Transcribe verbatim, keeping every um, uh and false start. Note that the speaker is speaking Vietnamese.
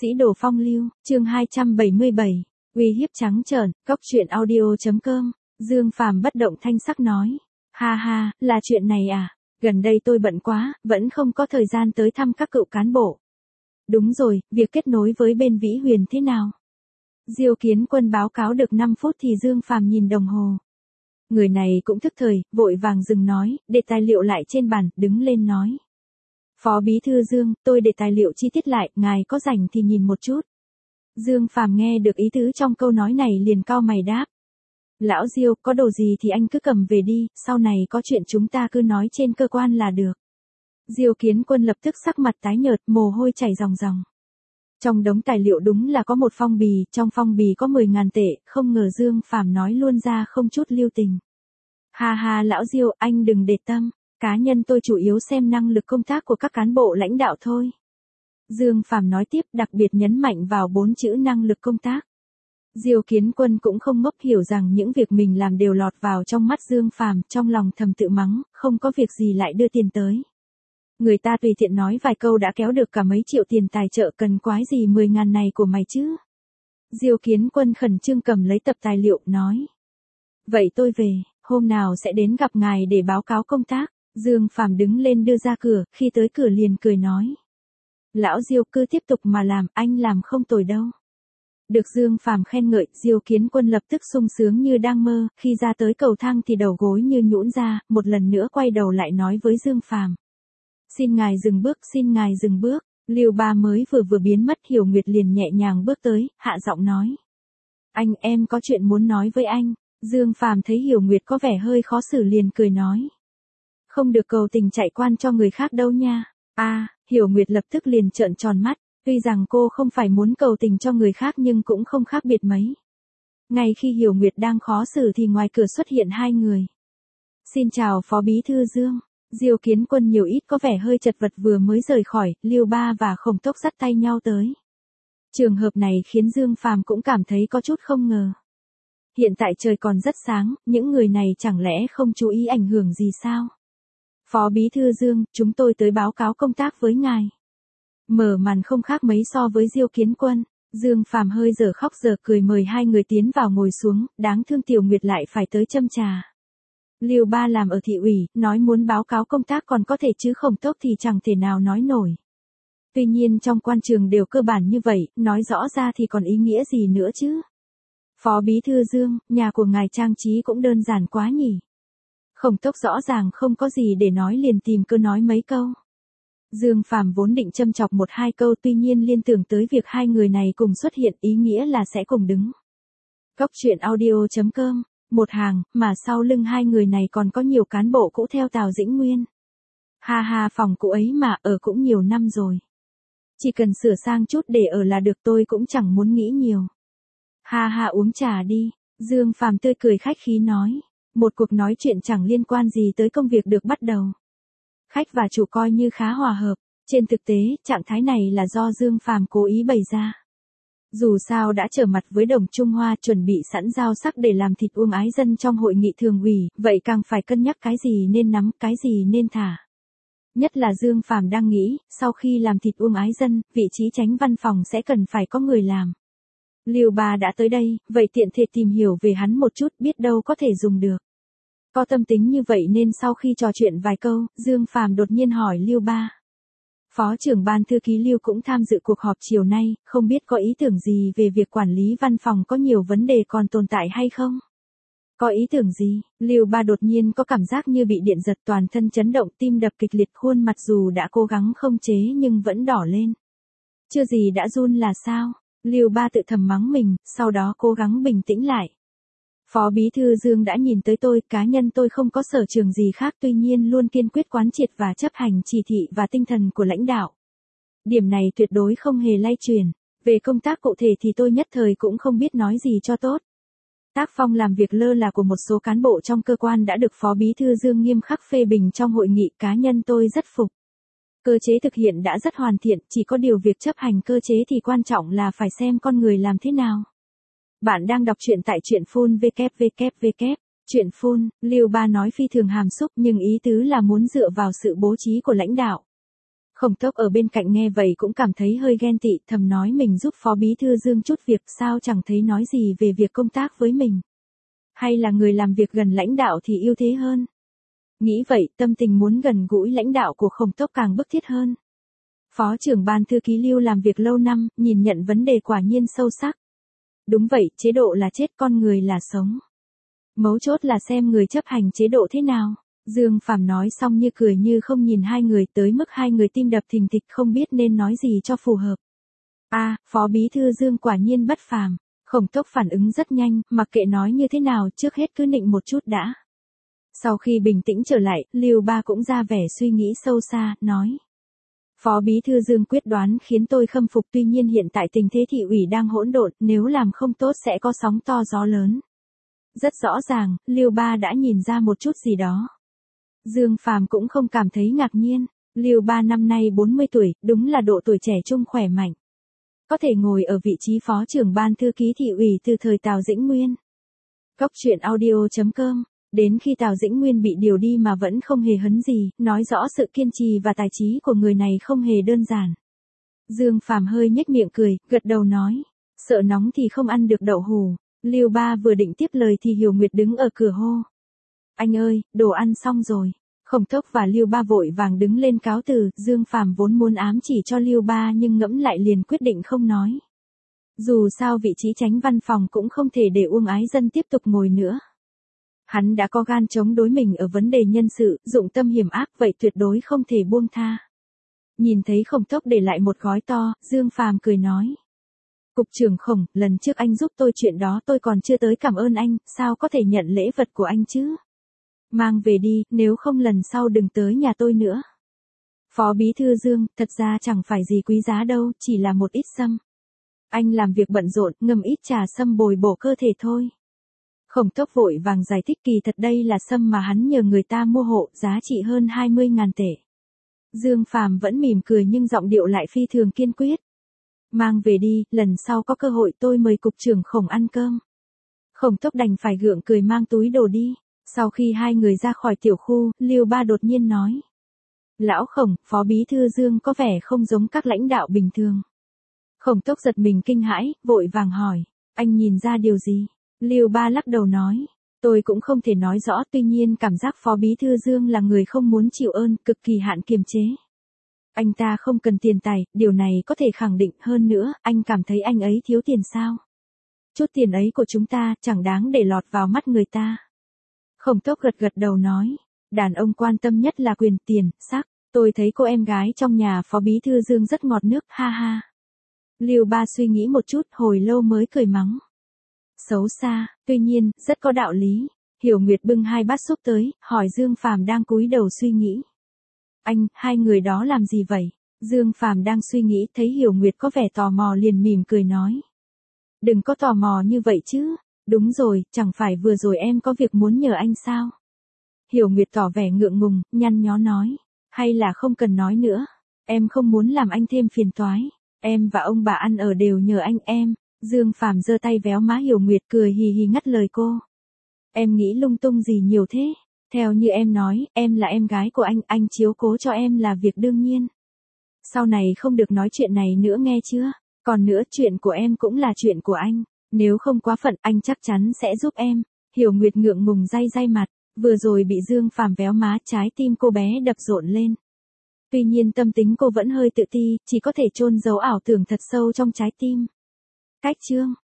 Sĩ đồ phong lưu, chương hai trăm bảy mươi bảy, uy hiếp trắng trợn, cốc truyện audio chấm com, Dương Phàm bất động thanh sắc nói. Ha ha, là chuyện này à, gần đây tôi bận quá, vẫn không có thời gian tới thăm các cựu cán bộ. Đúng rồi, việc kết nối với bên Vĩ Huyền thế nào? Diêu Kiến Quân báo cáo được năm phút thì Dương Phàm nhìn đồng hồ. Người này cũng thức thời, vội vàng dừng nói, để tài liệu lại trên bàn, đứng lên nói. Phó Bí Thư Dương, tôi để tài liệu chi tiết lại, ngài có rảnh thì nhìn một chút. Dương Phàm nghe được ý tứ trong câu nói này liền cau mày đáp. Lão Diêu, có đồ gì thì anh cứ cầm về đi, sau này có chuyện chúng ta cứ nói trên cơ quan là được. Diêu Kiến Quân lập tức sắc mặt tái nhợt, mồ hôi chảy ròng ròng. Trong đống tài liệu đúng là có một phong bì, trong phong bì có mười ngàn tệ, không ngờ Dương Phàm nói luôn ra không chút lưu tình. Ha ha lão Diêu, anh đừng để tâm, cá nhân tôi chủ yếu xem năng lực công tác của các cán bộ lãnh đạo thôi. Dương Phàm nói tiếp, đặc biệt nhấn mạnh vào bốn chữ năng lực công tác. Diêu Kiến Quân cũng không ngốc, hiểu rằng những việc mình làm đều lọt vào trong mắt Dương Phàm, trong lòng thầm tự mắng, không có việc gì lại đưa tiền tới. Người ta tùy tiện nói vài câu đã kéo được cả mấy triệu tiền tài trợ, cần quái gì mười ngàn này của mày chứ. Diêu Kiến Quân khẩn trương cầm lấy tập tài liệu, nói. Vậy tôi về, hôm nào sẽ đến gặp ngài để báo cáo công tác. Dương Phàm đứng lên đưa ra cửa, khi tới cửa liền cười nói. Lão Diêu cứ tiếp tục mà làm, anh làm không tồi đâu. Được Dương Phàm khen ngợi, Diêu Kiến Quân lập tức sung sướng như đang mơ, khi ra tới cầu thang thì đầu gối như nhũn ra, một lần nữa quay đầu lại nói với Dương Phàm. Xin ngài dừng bước, xin ngài dừng bước. Lưu Ba mới vừa vừa biến mất, Hiểu Nguyệt liền nhẹ nhàng bước tới, hạ giọng nói. Anh, em có chuyện muốn nói với anh. Dương Phàm thấy Hiểu Nguyệt có vẻ hơi khó xử liền cười nói. Không được cầu tình chạy quan cho người khác đâu nha. A, à, Hiểu Nguyệt lập tức liền trợn tròn mắt, tuy rằng cô không phải muốn cầu tình cho người khác nhưng cũng không khác biệt mấy. Ngay khi Hiểu Nguyệt đang khó xử thì ngoài cửa xuất hiện hai người. Xin chào Phó Bí Thư Dương. Diêu Kiến Quân nhiều ít có vẻ hơi chật vật vừa mới rời khỏi, Lưu Ba và Khổng Tốc dắt tay nhau tới. Trường hợp này khiến Dương Phàm cũng cảm thấy có chút không ngờ. Hiện tại trời còn rất sáng, những người này chẳng lẽ không chú ý ảnh hưởng gì sao? Phó Bí Thư Dương, chúng tôi tới báo cáo công tác với ngài. Mở màn không khác mấy so với Diêu Kiến Quân, Dương Phàm hơi dở khóc dở cười mời hai người tiến vào ngồi xuống, đáng thương Tiểu Nguyệt lại phải tới châm trà. Lưu Ba làm ở thị ủy, nói muốn báo cáo công tác còn có thể chứ Khổng Tốc thì chẳng thể nào nói nổi. Tuy nhiên trong quan trường đều cơ bản như vậy, nói rõ ra thì còn ý nghĩa gì nữa chứ? Phó Bí Thư Dương, nhà của ngài trang trí cũng đơn giản quá nhỉ? Khổng Tốc rõ ràng không có gì để nói liền tìm cơ nói mấy câu. Dương Phàm vốn định châm chọc một hai câu, tuy nhiên liên tưởng tới việc hai người này cùng xuất hiện, ý nghĩa là sẽ cùng đứng. Cốc truyện audio chấm com, một hàng, mà sau lưng hai người này còn có nhiều cán bộ cũ theo Tào Dĩnh Nguyên. Ha ha, phòng cũ ấy mà ở cũng nhiều năm rồi. Chỉ cần sửa sang chút để ở là được, tôi cũng chẳng muốn nghĩ nhiều. Ha ha, uống trà đi. Dương Phàm tươi cười khách khí nói. Một cuộc nói chuyện chẳng liên quan gì tới công việc được bắt đầu. Khách và chủ coi như khá hòa hợp, trên thực tế, trạng thái này là do Dương Phàm cố ý bày ra. Dù sao đã trở mặt với Đồng Trung Hoa, chuẩn bị sẵn dao sắc để làm thịt Uông Ái Dân trong hội nghị thường ủy, vậy càng phải cân nhắc cái gì nên nắm, cái gì nên thả. Nhất là Dương Phàm đang nghĩ, sau khi làm thịt Uông Ái Dân, vị trí chánh văn phòng sẽ cần phải có người làm. Lưu Ba đã tới đây, vậy tiện thể tìm hiểu về hắn một chút, biết đâu có thể dùng được. Có tâm tính như vậy nên sau khi trò chuyện vài câu, Dương Phàm đột nhiên hỏi Lưu Ba. Phó trưởng ban thư ký Lưu cũng tham dự cuộc họp chiều nay, không biết có ý tưởng gì về việc quản lý văn phòng có nhiều vấn đề còn tồn tại hay không? Có ý tưởng gì? Lưu Ba đột nhiên có cảm giác như bị điện giật, toàn thân chấn động, tim đập kịch liệt, khuôn mặt dù đã cố gắng không chế nhưng vẫn đỏ lên. Chưa gì đã run là sao? Lưu Ba tự thầm mắng mình, sau đó cố gắng bình tĩnh lại. Phó Bí Thư Dương đã nhìn tới tôi, cá nhân tôi không có sở trường gì khác, tuy nhiên luôn kiên quyết quán triệt và chấp hành chỉ thị và tinh thần của lãnh đạo. Điểm này tuyệt đối không hề lay chuyển. Về công tác cụ thể thì tôi nhất thời cũng không biết nói gì cho tốt. Tác phong làm việc lơ là của một số cán bộ trong cơ quan đã được Phó Bí Thư Dương nghiêm khắc phê bình trong hội nghị, cá nhân tôi rất phục. Cơ chế thực hiện đã rất hoàn thiện, chỉ có điều việc chấp hành cơ chế thì quan trọng là phải xem con người làm thế nào. Bạn đang đọc truyện tại truyện phun vê kép vê kép vê kép. Truyện phun, Lưu Ba nói phi thường hàm xúc nhưng ý tứ là muốn dựa vào sự bố trí của lãnh đạo. Khổng Tốc ở bên cạnh nghe vậy cũng cảm thấy hơi ghen tị, thầm nói mình giúp Phó Bí Thư Dương chút việc sao chẳng thấy nói gì về việc công tác với mình. Hay là người làm việc gần lãnh đạo thì ưu thế hơn. Nghĩ vậy, tâm tình muốn gần gũi lãnh đạo của Khổng Tốc càng bức thiết hơn. Phó trưởng ban thư ký Lưu làm việc lâu năm, nhìn nhận vấn đề quả nhiên sâu sắc. Đúng vậy, chế độ là chết, con người là sống. Mấu chốt là xem người chấp hành chế độ thế nào. Dương Phàm nói xong như cười như không nhìn hai người, tới mức hai người tim đập thình thịch không biết nên nói gì cho phù hợp. A, à, Phó Bí Thư Dương quả nhiên bất phàm. Khổng Tốc phản ứng rất nhanh, mặc kệ nói như thế nào trước hết cứ nịnh một chút đã. Sau khi bình tĩnh trở lại, Lưu Ba cũng ra vẻ suy nghĩ sâu xa, nói. Phó Bí Thư Dương quyết đoán khiến tôi khâm phục, tuy nhiên hiện tại tình thế thị ủy đang hỗn độn, nếu làm không tốt sẽ có sóng to gió lớn. Rất rõ ràng, Lưu Ba đã nhìn ra một chút gì đó. Dương Phàm cũng không cảm thấy ngạc nhiên, Lưu Ba năm nay bốn mươi tuổi, đúng là độ tuổi trẻ trung khỏe mạnh. Có thể ngồi ở vị trí phó trưởng ban thư ký thị ủy từ thời Tào Dĩnh Nguyên. Cốc truyện audio chấm com, đến khi Tào Dĩnh Nguyên bị điều đi mà vẫn không hề hấn gì, nói rõ sự kiên trì và tài trí của người này không hề đơn giản. Dương Phàm hơi nhếch miệng cười, gật đầu nói, sợ nóng thì không ăn được đậu hù. Lưu Ba vừa định tiếp lời thì Hiểu Nguyệt đứng ở cửa hô. Anh ơi, đồ ăn xong rồi. Khổng Tốc và Lưu Ba vội vàng đứng lên cáo từ, Dương Phàm vốn muốn ám chỉ cho Lưu Ba nhưng ngẫm lại liền quyết định không nói. Dù sao vị trí chánh văn phòng cũng không thể để Uông Ái Dân tiếp tục ngồi nữa. Hắn đã có gan chống đối mình ở vấn đề nhân sự, dụng tâm hiểm ác, vậy tuyệt đối không thể buông tha. Nhìn thấy Khổng Tốc để lại một gói to, Dương Phàm cười nói. Cục trưởng Khổng, lần trước anh giúp tôi chuyện đó tôi còn chưa tới cảm ơn anh, sao có thể nhận lễ vật của anh chứ? Mang về đi, nếu không lần sau đừng tới nhà tôi nữa. Phó Bí Thư Dương, thật ra chẳng phải gì quý giá đâu, chỉ là một ít sâm. Anh làm việc bận rộn, ngâm ít trà sâm bồi bổ cơ thể thôi. Khổng Tốc vội vàng giải thích kỳ thật đây là sâm mà hắn nhờ người ta mua hộ, giá trị hơn hai mươi ngàn tệ. Dương Phàm vẫn mỉm cười nhưng giọng điệu lại phi thường kiên quyết. Mang về đi, lần sau có cơ hội tôi mời cục trưởng Khổng ăn cơm. Khổng Tốc đành phải gượng cười mang túi đồ đi. Sau khi hai người ra khỏi tiểu khu, Lưu Ba đột nhiên nói. Lão Khổng, Phó Bí Thư Dương có vẻ không giống các lãnh đạo bình thường. Khổng Tốc giật mình kinh hãi, vội vàng hỏi. Anh nhìn ra điều gì? Lưu Ba lắc đầu nói. Tôi cũng không thể nói rõ, tuy nhiên cảm giác Phó Bí Thư Dương là người không muốn chịu ơn, cực kỳ hạn kiềm chế. Anh ta không cần tiền tài, điều này có thể khẳng định, hơn nữa, anh cảm thấy anh ấy thiếu tiền sao? Chút tiền ấy của chúng ta, chẳng đáng để lọt vào mắt người ta. Khổng Tốc gật gật đầu nói, đàn ông quan tâm nhất là quyền, tiền, sắc, tôi thấy cô em gái trong nhà Phó Bí Thư Dương rất ngọt nước, ha ha. Lưu Ba suy nghĩ một chút, hồi lâu mới cười mắng. Xấu xa, tuy nhiên, rất có đạo lý. Hiểu Nguyệt bưng hai bát súp tới, hỏi Dương Phàm đang cúi đầu suy nghĩ. Anh, hai người đó làm gì vậy? Dương Phàm đang suy nghĩ, thấy Hiểu Nguyệt có vẻ tò mò liền mỉm cười nói. Đừng có tò mò như vậy chứ. Đúng rồi, chẳng phải vừa rồi em có việc muốn nhờ anh sao? Hiểu Nguyệt tỏ vẻ ngượng ngùng, nhăn nhó nói. Hay là không cần nói nữa. Em không muốn làm anh thêm phiền toái. Em và ông bà ăn ở đều nhờ anh em. Dương Phàm giơ tay véo má Hiểu Nguyệt cười hì hì ngắt lời cô. Em nghĩ lung tung gì nhiều thế? Theo như em nói, em là em gái của anh, anh chiếu cố cho em là việc đương nhiên. Sau này không được nói chuyện này nữa nghe chưa? Còn nữa, chuyện của em cũng là chuyện của anh. Nếu không quá phận, anh chắc chắn sẽ giúp em. Hiểu Nguyệt ngượng ngùng day day mặt, vừa rồi bị Dương Phàm véo má, trái tim cô bé đập rộn lên. Tuy nhiên tâm tính cô vẫn hơi tự ti, chỉ có thể chôn giấu ảo tưởng thật sâu trong trái tim. Cách chương